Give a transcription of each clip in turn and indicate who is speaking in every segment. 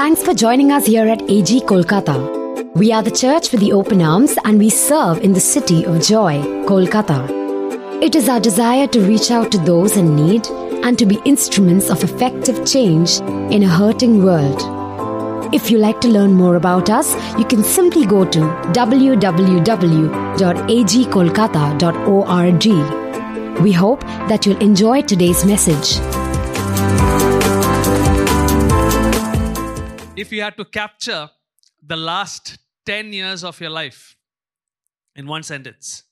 Speaker 1: Thanks for joining us here at AG Kolkata. We are the church with the open arms and we serve in the city of joy, Kolkata. It is our desire to reach out to those in need and to be instruments of effective change in a hurting world. If you like to learn more about us, you can simply go to www.agkolkata.org. We hope that you'll enjoy today's message.
Speaker 2: If you had to capture the last 10 years of your life in one sentence,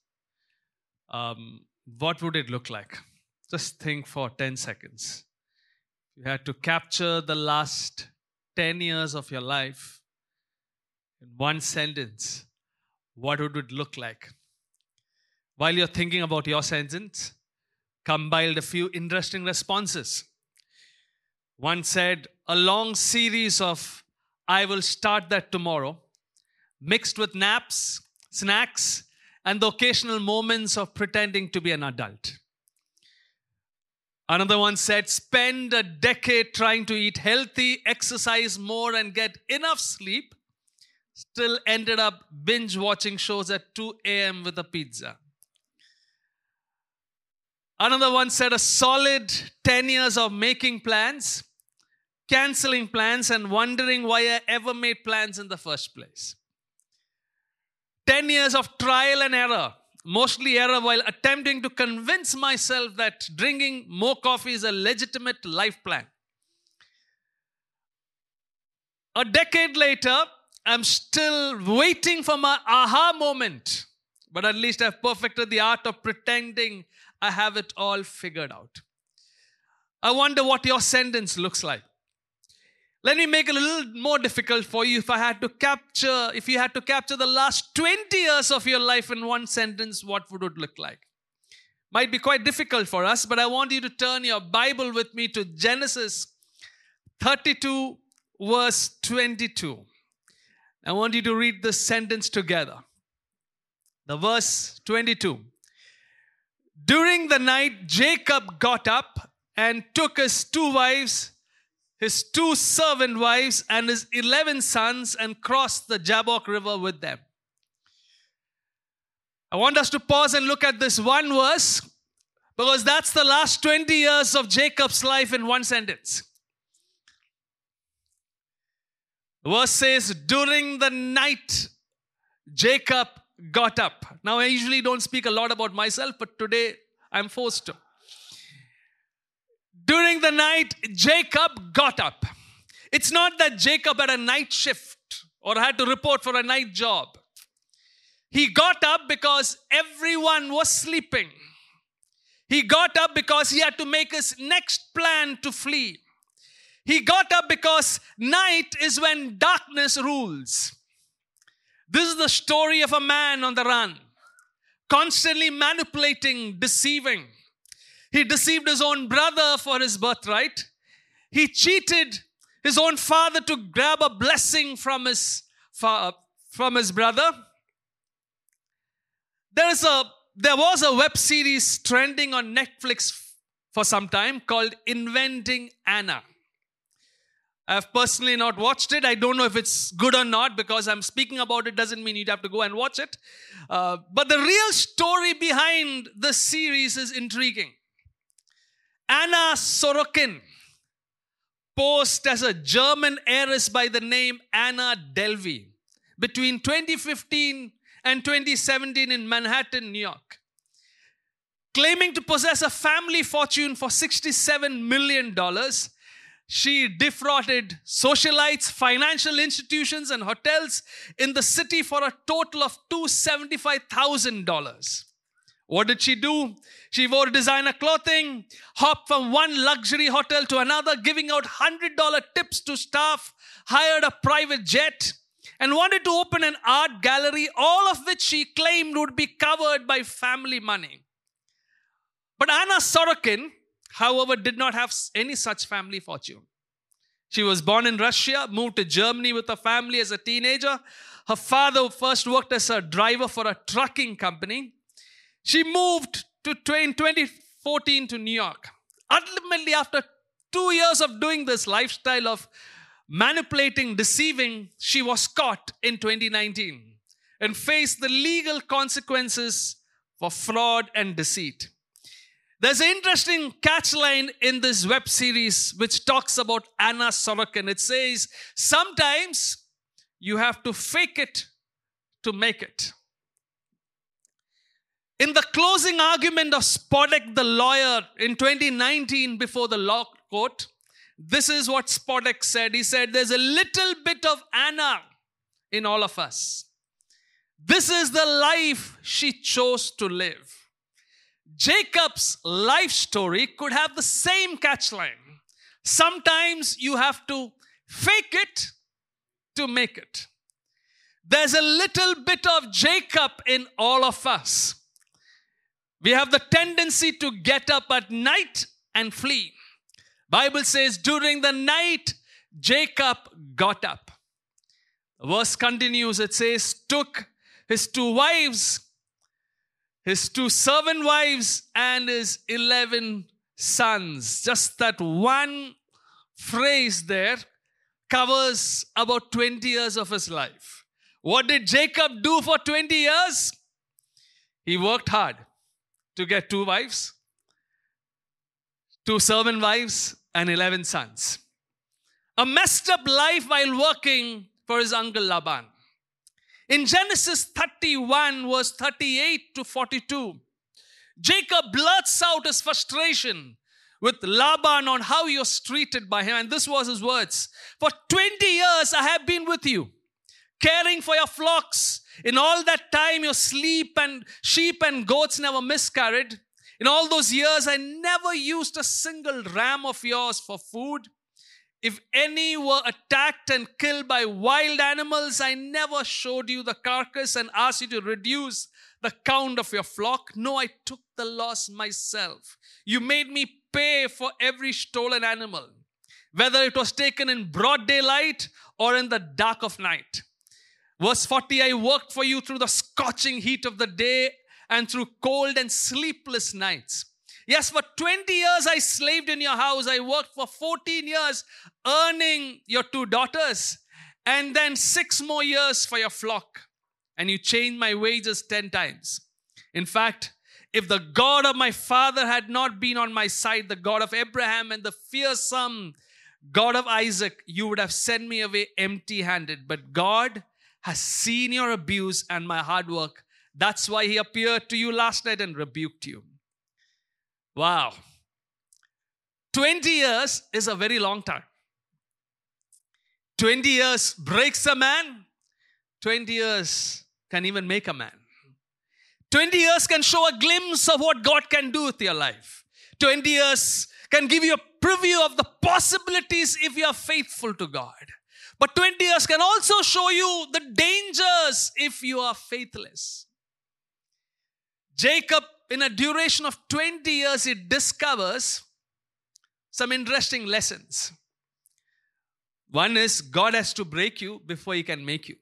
Speaker 2: what would it look like? Just think for 10 seconds. If you had to capture the last 10 years of your life in one sentence, what would it look like? While you're thinking about your sentence, compiled a few interesting responses. One said, a long series of I will start that tomorrow, mixed with naps, snacks, and the occasional moments of pretending to be an adult. Another one said, spend a decade trying to eat healthy, exercise more, and get enough sleep, still ended up binge watching shows at 2 a.m. with a pizza. Another one said, a solid 10 years of making plans, canceling plans, and wondering why I ever made plans in the first place. 10 years of trial and error, mostly error while attempting to convince myself that drinking more coffee is a legitimate life plan. A decade later, I'm still waiting for my aha moment, but at least I've perfected the art of pretending I have it all figured out. I wonder what your sentence looks like. Let me make it a little more difficult for you. If you had to capture the last 20 years of your life in one sentence, what would it look like? Might be quite difficult for us, but I want you to turn your Bible with me to Genesis 32, verse 22. I want you to read this sentence together. The verse 22. During the night, Jacob got up and took his 2 wives, his 2 servant wives, and his 11 sons, and crossed the Jabbok River with them. I want us to pause and look at this one verse, because that's the last 20 years of Jacob's life in one sentence. The verse says, during the night, Jacob got up. Now, I usually don't speak a lot about myself, but today I'm forced to. During the night, Jacob got up. It's not that Jacob had a night shift or had to report for a night job. He got up because everyone was sleeping. He got up because he had to make his next plan to flee. He got up because night is when darkness rules. This is the story of a man on the run, constantly manipulating, deceiving. He deceived his own brother for his birthright. He cheated his own father to grab a blessing from his brother. There was a web series trending on Netflix for some time called Inventing Anna. I've personally not watched it. I don't know if it's good or not, because I'm speaking about it doesn't mean you'd have to go and watch it. But the real story behind the series is intriguing. Anna Sorokin posed as a German heiress by the name Anna Delvey between 2015 and 2017 in Manhattan, New York. Claiming to possess a family fortune for $67 million, she defrauded socialites, financial institutions, and hotels in the city for a total of $275,000. What did she do? She wore designer clothing, hopped from one luxury hotel to another, giving out $100 tips to staff, hired a private jet, and wanted to open an art gallery, all of which she claimed would be covered by family money. But Anna Sorokin, however, did not have any such family fortune. She was born in Russia, moved to Germany with her family as a teenager. Her father first worked as a driver for a trucking company. She moved in 2014 to New York. Ultimately, after 2 years of doing this lifestyle of manipulating, deceiving, she was caught in 2019 and faced the legal consequences for fraud and deceit. There's an interesting catchline in this web series which talks about Anna Sorokin. It says, sometimes you have to fake it to make it. In the closing argument of Spodek the lawyer in 2019 before the law court, this is what Spodek said. He said, there's a little bit of Anna in all of us. This is the life she chose to live. Jacob's life story could have the same catchline. Sometimes you have to fake it to make it. There's a little bit of Jacob in all of us. We have the tendency to get up at night and flee. Bible says during the night, Jacob got up. The verse continues, it says, took his 2 wives, his 2 servant wives, and his 11 sons. Just that one phrase there covers about 20 years of his life. What did Jacob do for 20 years? He worked hard to get 2 wives, 2 servant wives, and 11 sons. A messed up life while working for his uncle Laban. In Genesis 31, verse 38 to 42, Jacob blurts out his frustration with Laban on how he was treated by him. And this was his words. For 20 years I have been with you, caring for your flocks. In all that time your sheep and goats never miscarried. In all those years I never used a single ram of yours for food. If any were attacked and killed by wild animals, I never showed you the carcass and asked you to reduce the count of your flock. No, I took the loss myself. You made me pay for every stolen animal, whether it was taken in broad daylight or in the dark of night. Verse 40, I worked for you through the scorching heat of the day and through cold and sleepless nights. Yes, for 20 years I slaved in your house. I worked for 14 years earning your 2 daughters and then 6 more years for your flock. And you changed my wages 10 times. In fact, if the God of my father had not been on my side, the God of Abraham and the fearsome God of Isaac, you would have sent me away empty-handed. But God has seen your abuse and my hard work. That's why he appeared to you last night and rebuked you. Wow. 20 years is a very long time. 20 years breaks a man. 20 years can even make a man. 20 years can show a glimpse of what God can do with your life. 20 years can give you a preview of the possibilities if you are faithful to God. But 20 years can also show you the dangers if you are faithless. Jacob, in a duration of 20 years, he discovers some interesting lessons. One is God has to break you before he can make you.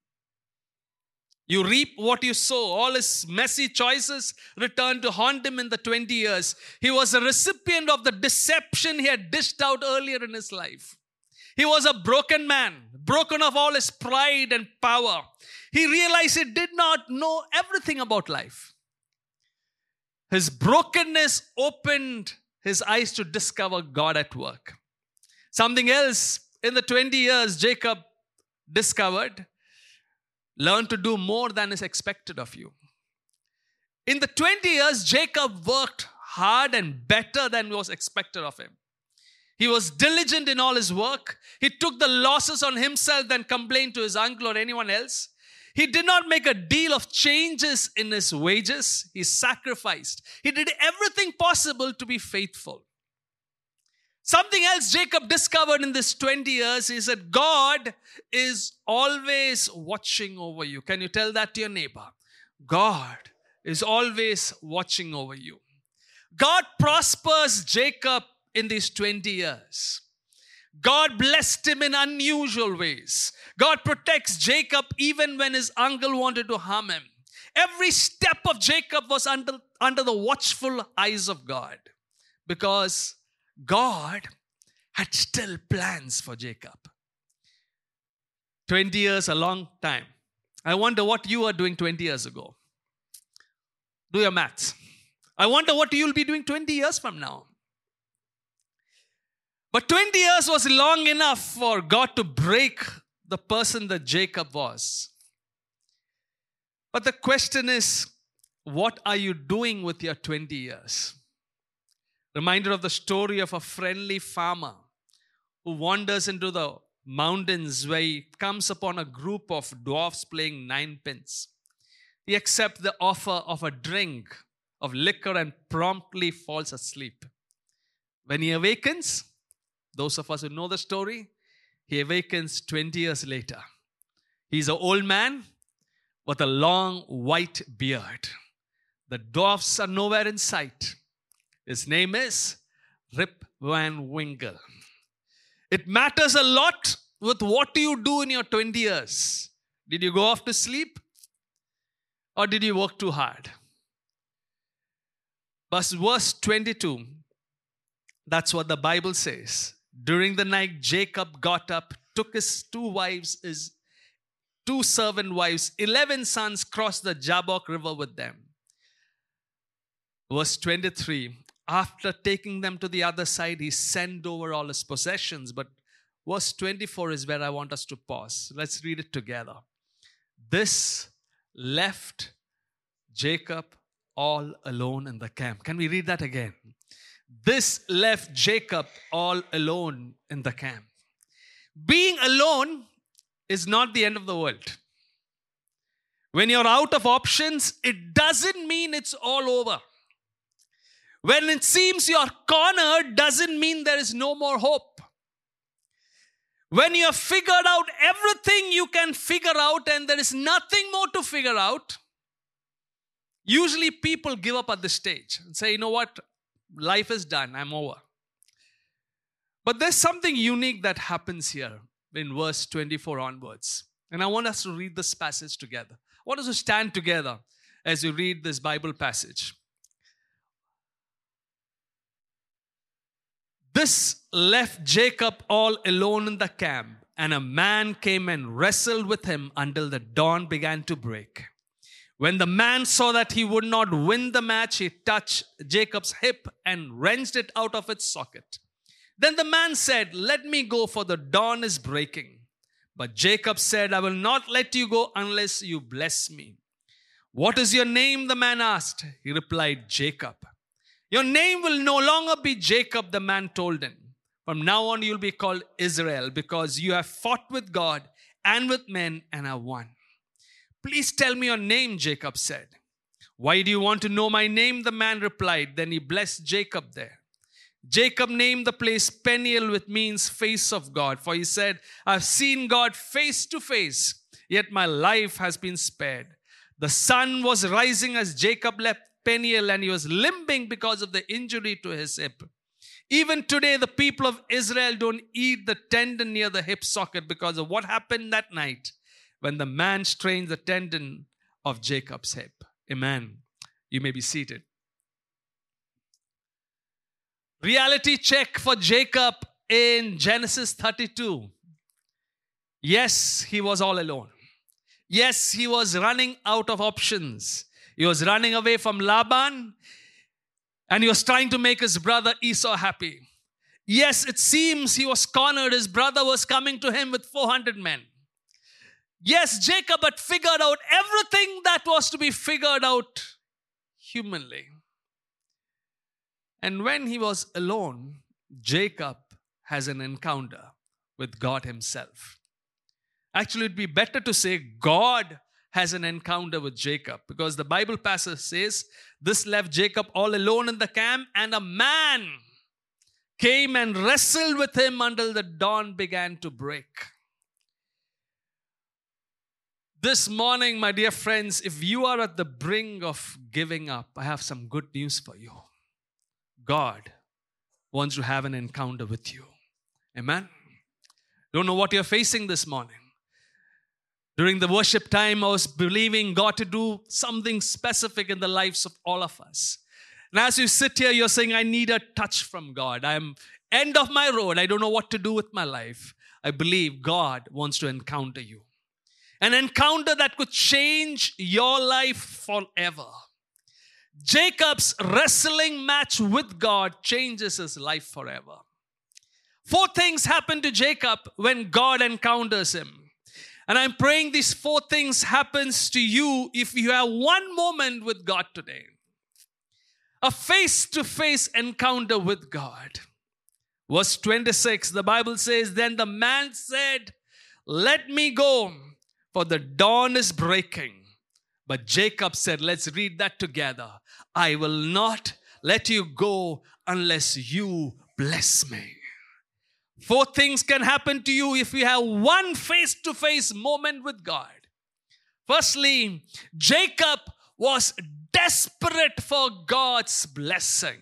Speaker 2: You reap what you sow. All his messy choices return to haunt him in the 20 years. He was a recipient of the deception he had dished out earlier in his life. He was a broken man, broken of all his pride and power. He realized he did not know everything about life. His brokenness opened his eyes to discover God at work. Something else in the 20 years Jacob discovered, learn to do more than is expected of you. In the 20 years, Jacob worked hard and better than was expected of him. He was diligent in all his work. He took the losses on himself than complained to his uncle or anyone else. He did not make a deal of changes in his wages. He sacrificed. He did everything possible to be faithful. Something else Jacob discovered in this 20 years is that God is always watching over you. Can you tell that to your neighbor? God is always watching over you. God prospers Jacob in these 20 years. God blessed him in unusual ways. God protects Jacob even when his uncle wanted to harm him. Every step of Jacob was under the watchful eyes of God, because God had still plans for Jacob. 20 years, a long time. I wonder what you were doing 20 years ago. Do your maths. I wonder what you'll be doing 20 years from now. But 20 years was long enough for God to break the person that Jacob was. But the question is, what are you doing with your 20 years? Reminder of the story of a friendly farmer who wanders into the mountains where he comes upon a group of dwarfs playing ninepins. He accepts the offer of a drink of liquor and promptly falls asleep. When he awakens, those of us who know the story, he awakens 20 years later. He's an old man with a long white beard. The dwarfs are nowhere in sight. His name is Rip Van Winkle. It matters a lot with what do you do in your 20 years. Did you go off to sleep? Or did you work too hard? But verse 22, that's what the Bible says. During the night, Jacob got up, took his his two servant wives, 11 sons, crossed the Jabbok River with them. Verse 23, after taking them to the other side, he sent over all his possessions. But verse 24 is where I want us to pause. Let's read it together. This left Jacob all alone in the camp. Can we read that again? This left Jacob all alone in the camp. Being alone is not the end of the world. When you're out of options, it doesn't mean it's all over. When it seems you're cornered, doesn't mean there is no more hope. When you have figured out everything you can figure out and there is nothing more to figure out, usually people give up at this stage and say, you know what? Life is done. I'm over. But there's something unique that happens here in verse 24 onwards. And I want us to read this passage together. I want us to stand together as we read this Bible passage. This left Jacob all alone in the camp, and a man came and wrestled with him until the dawn began to break. When the man saw that he would not win the match, he touched Jacob's hip and wrenched it out of its socket. Then the man said, let me go, for the dawn is breaking. But Jacob said, I will not let you go unless you bless me. What is your name? The man asked. He replied, Jacob. Your name will no longer be Jacob, the man told him. From now on you'll be called Israel, because you have fought with God and with men and have won. Please tell me your name, Jacob said. Why do you want to know my name? The man replied. Then he blessed Jacob there. Jacob named the place Peniel, which means face of God. For he said, I've seen God face to face, yet my life has been spared. The sun was rising as Jacob left Peniel, and he was limping because of the injury to his hip. Even today, the people of Israel don't eat the tendon near the hip socket because of what happened that night when the man strained the tendon of Jacob's hip. Amen. You may be seated. Reality check for Jacob in Genesis 32. Yes, he was all alone. Yes, he was running out of options. He was running away from Laban, and he was trying to make his brother Esau happy. Yes, it seems he was cornered. His brother was coming to him with 400 men. Yes, Jacob had figured out everything that was to be figured out humanly. And when he was alone, Jacob has an encounter with God himself. Actually, it'd be better to say God has an encounter with Jacob, because the Bible passage says, this left Jacob all alone in the camp, and a man came and wrestled with him until the dawn began to break. This morning, my dear friends, if you are at the brink of giving up, I have some good news for you. God wants to have an encounter with you. Amen? Don't know what you're facing this morning. During the worship time, I was believing God to do something specific in the lives of all of us. And as you sit here, you're saying, I need a touch from God. I'm end of my road. I don't know what to do with my life. I believe God wants to encounter you. An encounter that could change your life forever. Jacob's wrestling match with God changes his life forever. 4 things happen to Jacob when God encounters him. And I'm praying these 4 things happens to you if you have one moment with God today. A face-to-face encounter with God. Verse 26, the Bible says, then the man said, let me go, for the dawn is breaking. But Jacob said, let's read that together. I will not let you go unless you bless me. 4 things can happen to you if you have one face-to-face moment with God. Firstly, Jacob was desperate for God's blessing.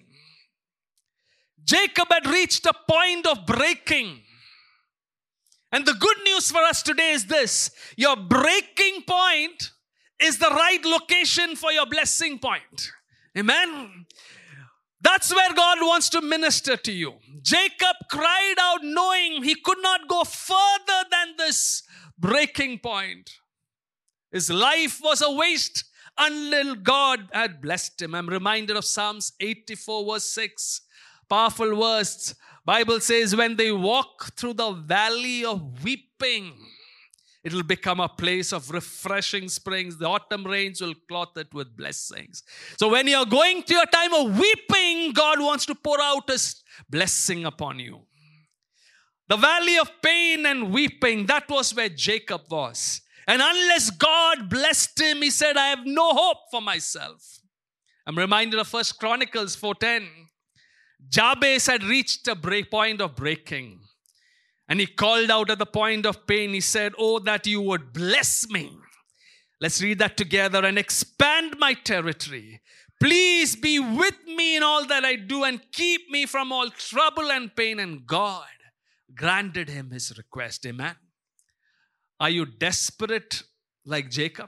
Speaker 2: Jacob had reached a point of breaking. And the good news for us today is this: your breaking point is the right location for your blessing point. Amen. That's where God wants to minister to you. Jacob cried out knowing he could not go further than this breaking point. His life was a waste until God had blessed him. I'm reminded of Psalms 84 verse 6. Powerful verse. Bible says, when they walk through the valley of weeping, it will become a place of refreshing springs. The autumn rains will clothe it with blessings. So when you're going through a time of weeping, God wants to pour out His blessing upon you. The valley of pain and weeping, that was where Jacob was. And unless God blessed him, he said, I have no hope for myself. I'm reminded of 1 Chronicles 4:10. Jabez had reached a point of breaking. And he called out at the point of pain. He said, oh, that you would bless me. Let's read that together. And expand my territory. Please be with me in all that I do and keep me from all trouble and pain. And God granted him his request. Amen. Are you desperate like Jacob?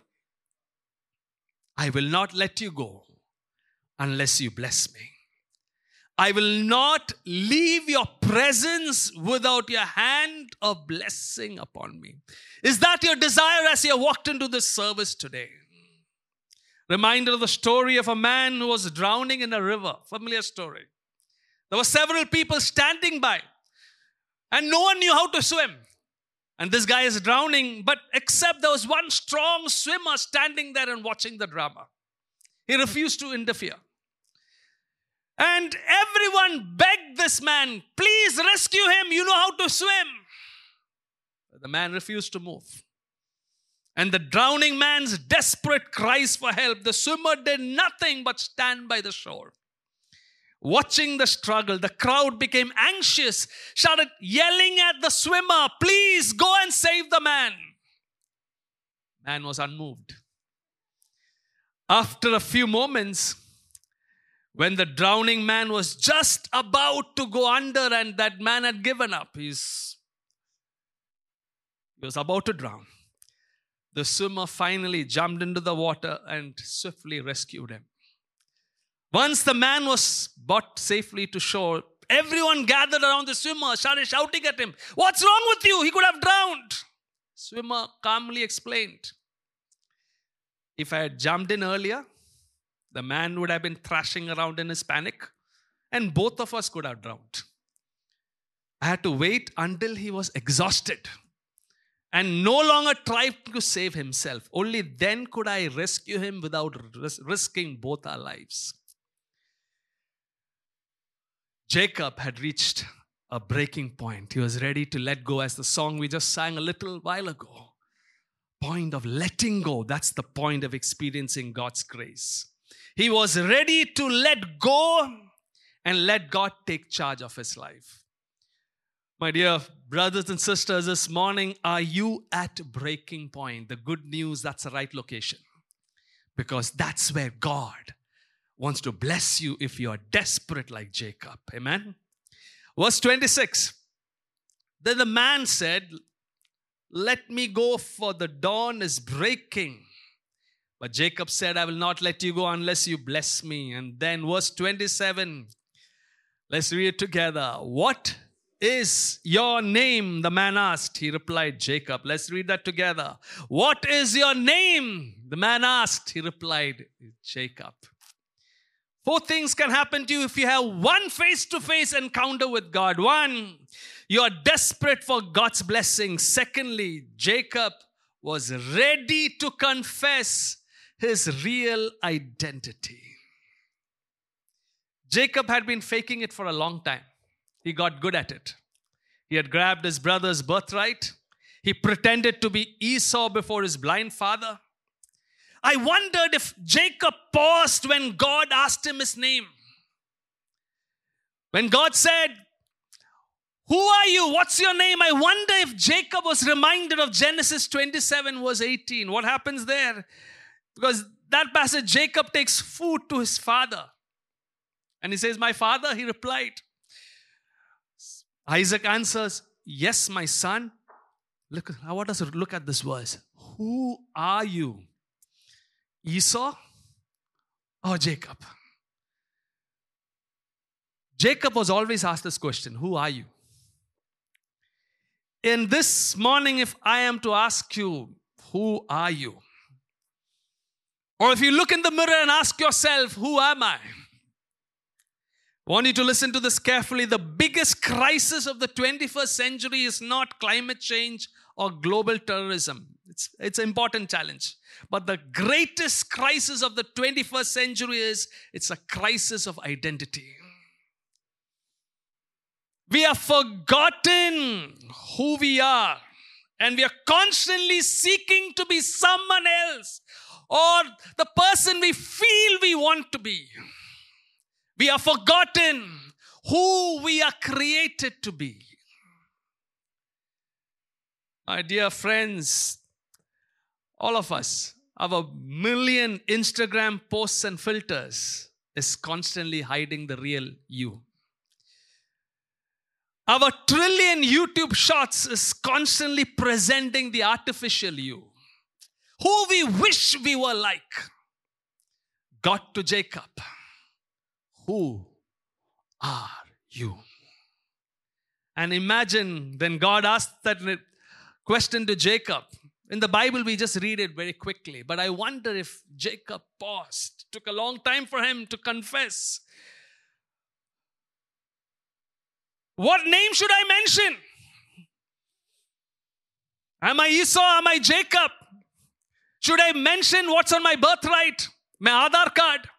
Speaker 2: I will not let you go unless you bless me. I will not leave your presence without your hand of blessing upon me. Is that your desire as you walked into this service today? Reminder of the story of a man who was drowning in a river. Familiar story. There were several people standing by and no one knew how to swim. And this guy is drowning, but except there was one strong swimmer standing there and watching the drama. He refused to interfere. And everyone begged this man, please rescue him, you know how to swim. But the man refused to move. And the drowning man's desperate cries for help, the swimmer did nothing but stand by the shore. Watching the struggle, the crowd became anxious, started yelling at the swimmer, please go and save the man. Man was unmoved. After a few moments, when the drowning man was just about to go under and that man had given up, he was about to drown. The swimmer finally jumped into the water and swiftly rescued him. Once the man was brought safely to shore, everyone gathered around the swimmer, started shouting at him, what's wrong with you? He could have drowned. Swimmer calmly explained, if I had jumped in earlier, the man would have been thrashing around in his panic and both of us could have drowned. I had to wait until he was exhausted and no longer tried to save himself. Only then could I rescue him without risking both our lives. Jacob had reached a breaking point. He was ready to let go, as the song we just sang a little while ago. Point of letting go. That's the point of experiencing God's grace. He was ready to let go and let God take charge of his life. My dear brothers and sisters, this morning, are you at breaking point? The good news, that's the right location. Because that's where God wants to bless you if you are desperate like Jacob. Amen? Verse 26. Then the man said, let me go, for the dawn is breaking. But Jacob said, I will not let you go unless you bless me. And then verse 27. Let's read it together. What is your name? The man asked. He replied, Jacob. Let's read that together. What is your name? The man asked. He replied, Jacob. 4 things can happen to you if you have one face-to-face encounter with God. 1, you are desperate for God's blessing. Secondly, Jacob was ready to confess his real identity. Jacob had been faking it for a long time. He got good at it. He had grabbed his brother's birthright. He pretended to be Esau before his blind father. I wondered if Jacob paused when God asked him his name. When God said, who are you? What's your name? I wonder if Jacob was reminded of Genesis 27 verse 18. What happens there? Because that passage, Jacob takes food to his father. And he says, my father, he replied. Isaac answers, yes, my son. Look, I want us to look at this verse. Who are you? Esau or Jacob? Jacob was always asked this question, who are you? In this morning, if I am to ask you, who are you? Or if you look in the mirror and ask yourself, who am I? I want you to listen to this carefully. The biggest crisis of the 21st century is not climate change or global terrorism. It's an important challenge. But the greatest crisis of the 21st century is it's a crisis of identity. We have forgotten who we are. And we are constantly seeking to be someone else or the person we feel we want to be. We have forgotten who we are created to be. My dear friends, all of us, our million Instagram posts and filters is constantly hiding the real you. Our trillion YouTube shots is constantly presenting the artificial you. Who we wish we were like. God to Jacob. Who are you? And imagine when God asked that question to Jacob. In the Bible, we just read it very quickly. But I wonder if Jacob paused. It took a long time for him to confess. What name should I mention? Am I Esau? Am I Jacob? Should I mention what's on my birthright? My Aadhaar card?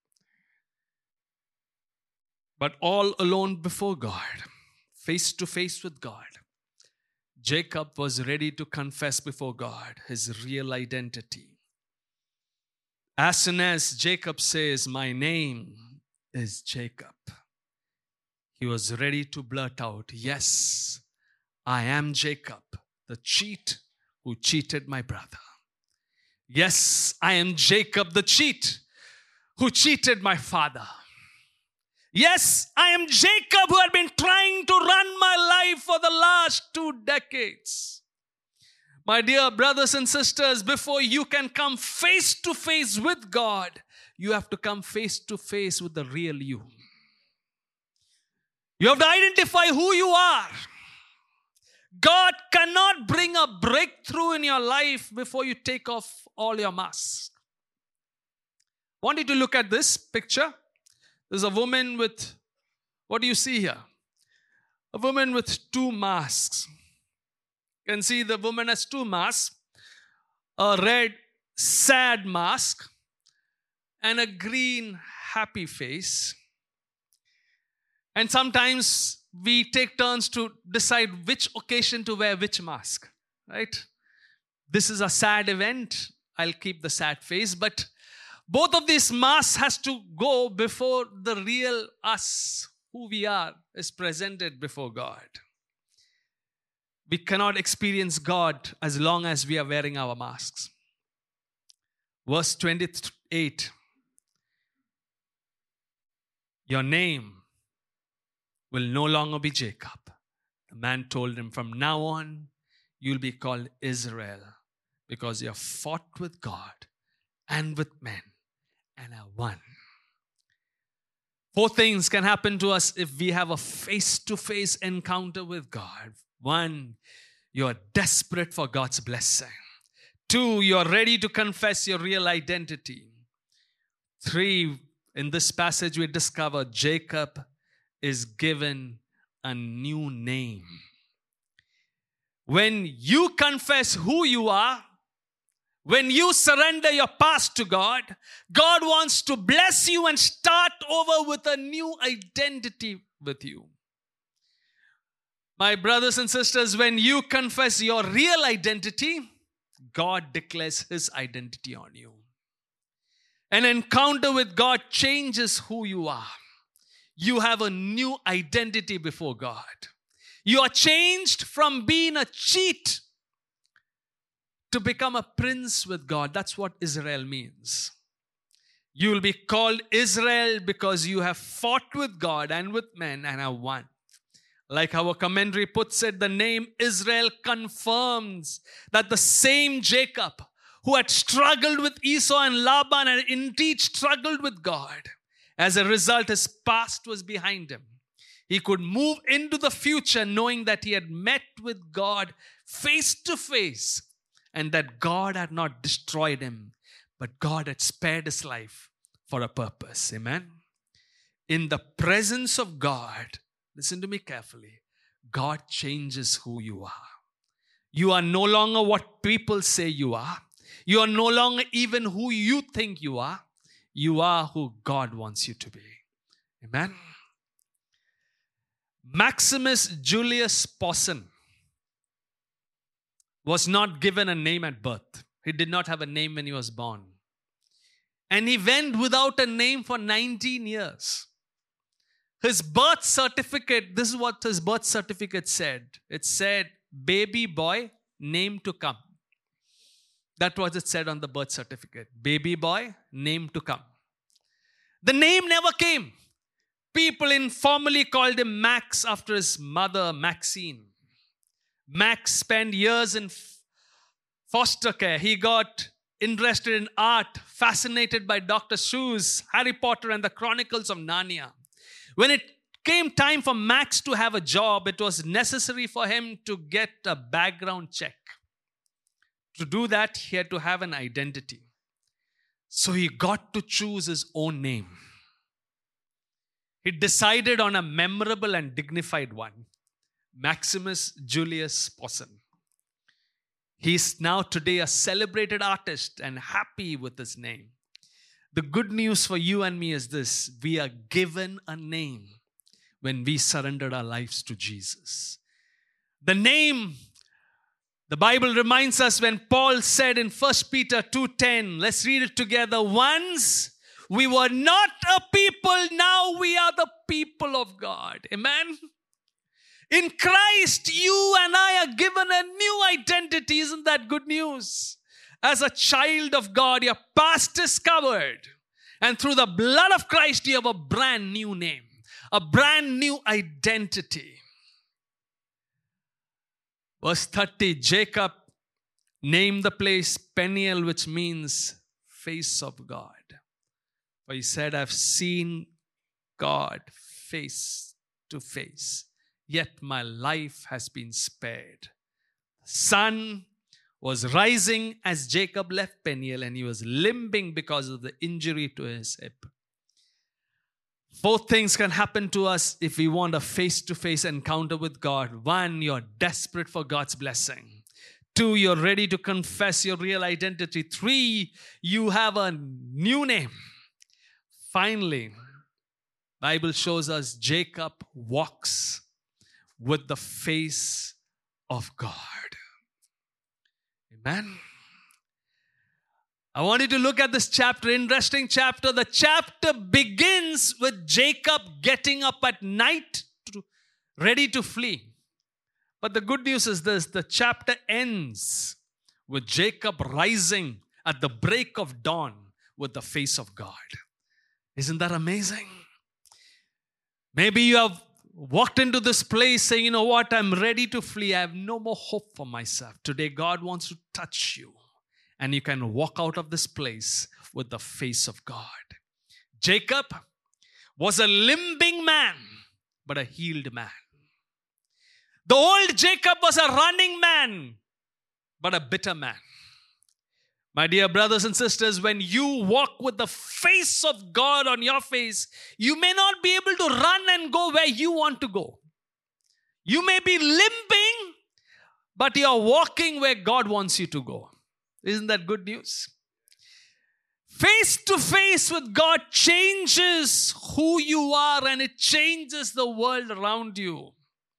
Speaker 2: But all alone before God, face to face with God, Jacob was ready to confess before God his real identity. As soon as Jacob says, my name is Jacob, he was ready to blurt out, yes, I am Jacob, the cheat who cheated my brother. Yes, I am Jacob, the cheat who cheated my father. Yes, I am Jacob who had been trying to run my life for the last 2 decades. My dear brothers and sisters, before you can come face to face with God, you have to come face to face with the real you. You have to identify who you are. God cannot bring a breakthrough in your life before you take off all your masks. I want you to look at this picture. There's a woman with, what do you see here? A woman with 2 masks. You can see the woman has 2 masks. A red, sad mask and a green, happy face. And sometimes we take turns to decide which occasion to wear which mask, right? This is a sad event. I'll keep the sad face, but both of these masks has to go before the real us, who we are, is presented before God. We cannot experience God as long as we are wearing our masks. Verse 28. Your name will no longer be Jacob. The man told him, from now on, you'll be called Israel, because you have fought with God and with men and have won. 4 things can happen to us if we have a face-to-face encounter with God. 1, you're desperate for God's blessing. 2, you're ready to confess your real identity. 3, in this passage we discover Jacob is given a new name. When you confess who you are, when you surrender your past to God, God wants to bless you and start over with a new identity with you. My brothers and sisters, when you confess your real identity, God declares His identity on you. An encounter with God changes who you are. You have a new identity before God. You are changed from being a cheat to become a prince with God. That's what Israel means. You will be called Israel because you have fought with God and with men and have won. Like our commentary puts it, the name Israel confirms that the same Jacob who had struggled with Esau and Laban had indeed struggled with God. As a result, his past was behind him. He could move into the future knowing that he had met with God face to face and that God had not destroyed him, but God had spared his life for a purpose. Amen? In the presence of God, listen to me carefully, God changes who you are. You are no longer what people say you are. You are no longer even who you think you are. You are who God wants you to be. Amen? Maximus Julius Posen was not given a name at birth. He did not have a name when he was born. And he went without a name for 19 years. His birth certificate, this is what his birth certificate said. It said, baby boy, name to come. That was it said on the birth certificate. Baby boy, name to come. The name never came. People informally called him Max after his mother, Maxine. Max spent years in foster care. He got interested in art, fascinated by Dr. Seuss, Harry Potter, and the Chronicles of Narnia. When it came time for Max to have a job, it was necessary for him to get a background check. To do that, he had to have an identity. So he got to choose his own name. He decided on a memorable and dignified one, Maximus Julius Posen. He is now today a celebrated artist and happy with his name. The good news for you and me is this: we are given a name when we surrendered our lives to Jesus. The name, the Bible reminds us when Paul said in 1 Peter 2:10, let's read it together. Once we were not a people, now we are the people of God. Amen? In Christ, you and I are given a new identity. Isn't that good news? As a child of God, your past is covered. And through the blood of Christ, you have a brand new name, a brand new identity. Verse 30, Jacob named the place Peniel, which means face of God. For he said, I've seen God face to face, yet my life has been spared. The sun was rising as Jacob left Peniel, and he was limping because of the injury to his hip. 4 things can happen to us if we want a face-to-face encounter with God. 1, you're desperate for God's blessing. 2, you're ready to confess your real identity. 3, you have a new name. Finally, Bible shows us Jacob walks with the face of God. Amen. I want you to look at this chapter, interesting chapter. The chapter begins with Jacob getting up at night, ready to flee. But the good news is this: the chapter ends with Jacob rising at the break of dawn with the face of God. Isn't that amazing? Maybe you have walked into this place saying, you know what, I'm ready to flee. I have no more hope for myself. Today, God wants to touch you. And you can walk out of this place with the face of God. Jacob was a limping man, but a healed man. The old Jacob was a running man, but a bitter man. My dear brothers and sisters, when you walk with the face of God on your face, you may not be able to run and go where you want to go. You may be limping, but you are walking where God wants you to go. Isn't that good news? Face to face with God changes who you are, and it changes the world around you.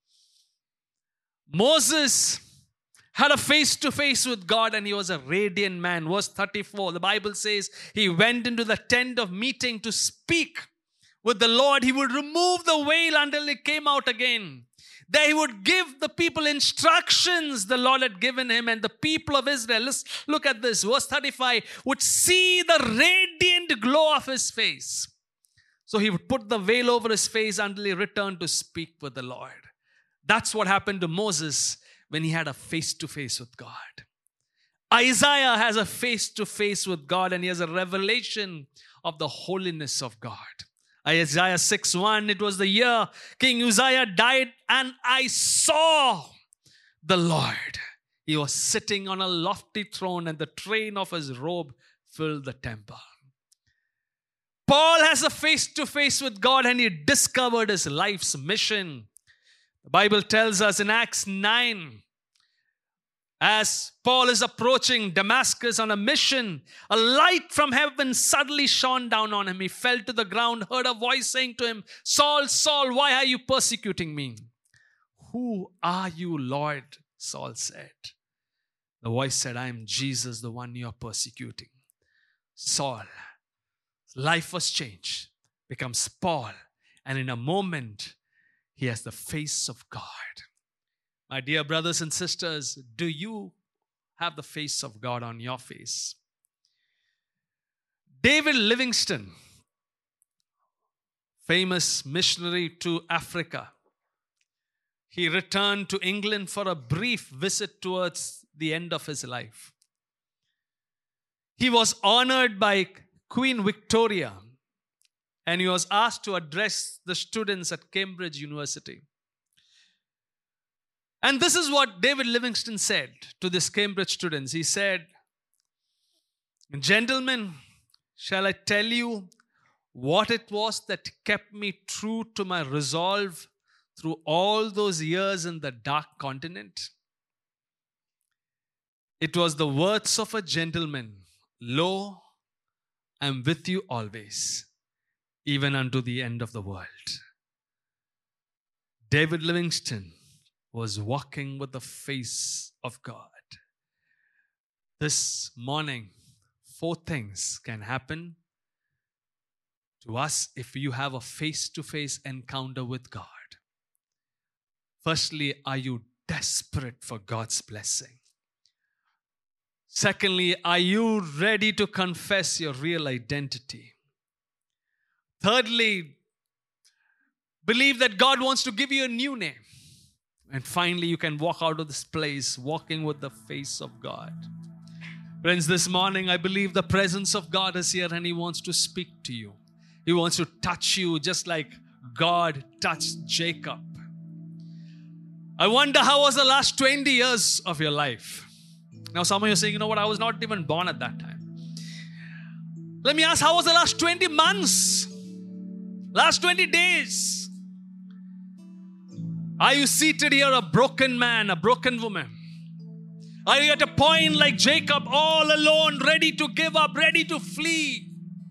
Speaker 2: Moses had a face-to-face with God, and he was a radiant man. Verse 34, the Bible says he went into the tent of meeting to speak with the Lord. He would remove the veil until he came out again. There he would give the people instructions the Lord had given him, and the people of Israel, let's look at this, verse 35, would see the radiant glow of his face. So he would put the veil over his face until he returned to speak with the Lord. That's what happened to Moses when he had a face-to-face with God. Isaiah has a face-to-face with God, and he has a revelation of the holiness of God. Isaiah 6:1, it was the year King Uzziah died, and I saw the Lord. He was sitting on a lofty throne, and the train of his robe filled the temple. Paul has a face-to-face with God, and he discovered his life's mission. The Bible tells us in Acts 9, as Paul is approaching Damascus on a mission, a light from heaven suddenly shone down on him. He fell to the ground, heard a voice saying to him, Saul, Saul, why are you persecuting me? Who are you, Lord? Saul said. The voice said, I am Jesus, the one you are persecuting. Saul, life was changed, becomes Paul, and in a moment, he has the face of God. My dear brothers and sisters, do you have the face of God on your face? David Livingstone, famous missionary to Africa, he returned to England for a brief visit towards the end of his life. He was honored by Queen Victoria, and he was asked to address the students at Cambridge University. And this is what David Livingstone said to these Cambridge students. He said, Gentlemen, shall I tell you what it was that kept me true to my resolve through all those years in the dark continent? It was the words of a gentleman, Lo, I am with you always, even unto the end of the world. David Livingstone was walking with the face of God. This morning, 4 things can happen to us if you have a face-to-face encounter with God. Firstly, are you desperate for God's blessing? Secondly, are you ready to confess your real identity? Thirdly, believe that God wants to give you a new name. And finally, you can walk out of this place walking with the face of God. Friends, this morning, I believe the presence of God is here and He wants to speak to you. He wants to touch you just like God touched Jacob. I wonder, how was the last 20 years of your life? Now, some of you are saying, you know what, I was not even born at that time. Let me ask, how was the last 20 months? Last 20 days? Are you seated here a broken man, a broken woman? Are you at a point like Jacob, all alone, ready to give up, ready to flee?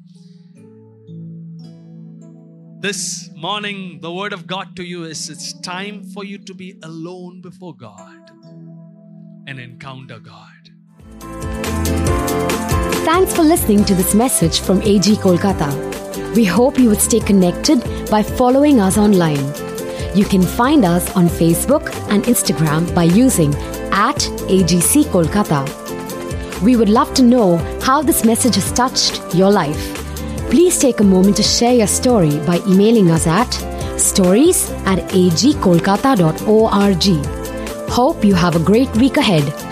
Speaker 2: This morning, the word of God to you is, it's time for you to be alone before God and encounter God.
Speaker 1: Thanks for listening to this message from AG Kolkata. We hope you would stay connected by following us online. You can find us on Facebook and Instagram by using @AGC Kolkata. We would love to know how this message has touched your life. Please take a moment to share your story by emailing us at stories@agkolkata.org. Hope you have a great week ahead.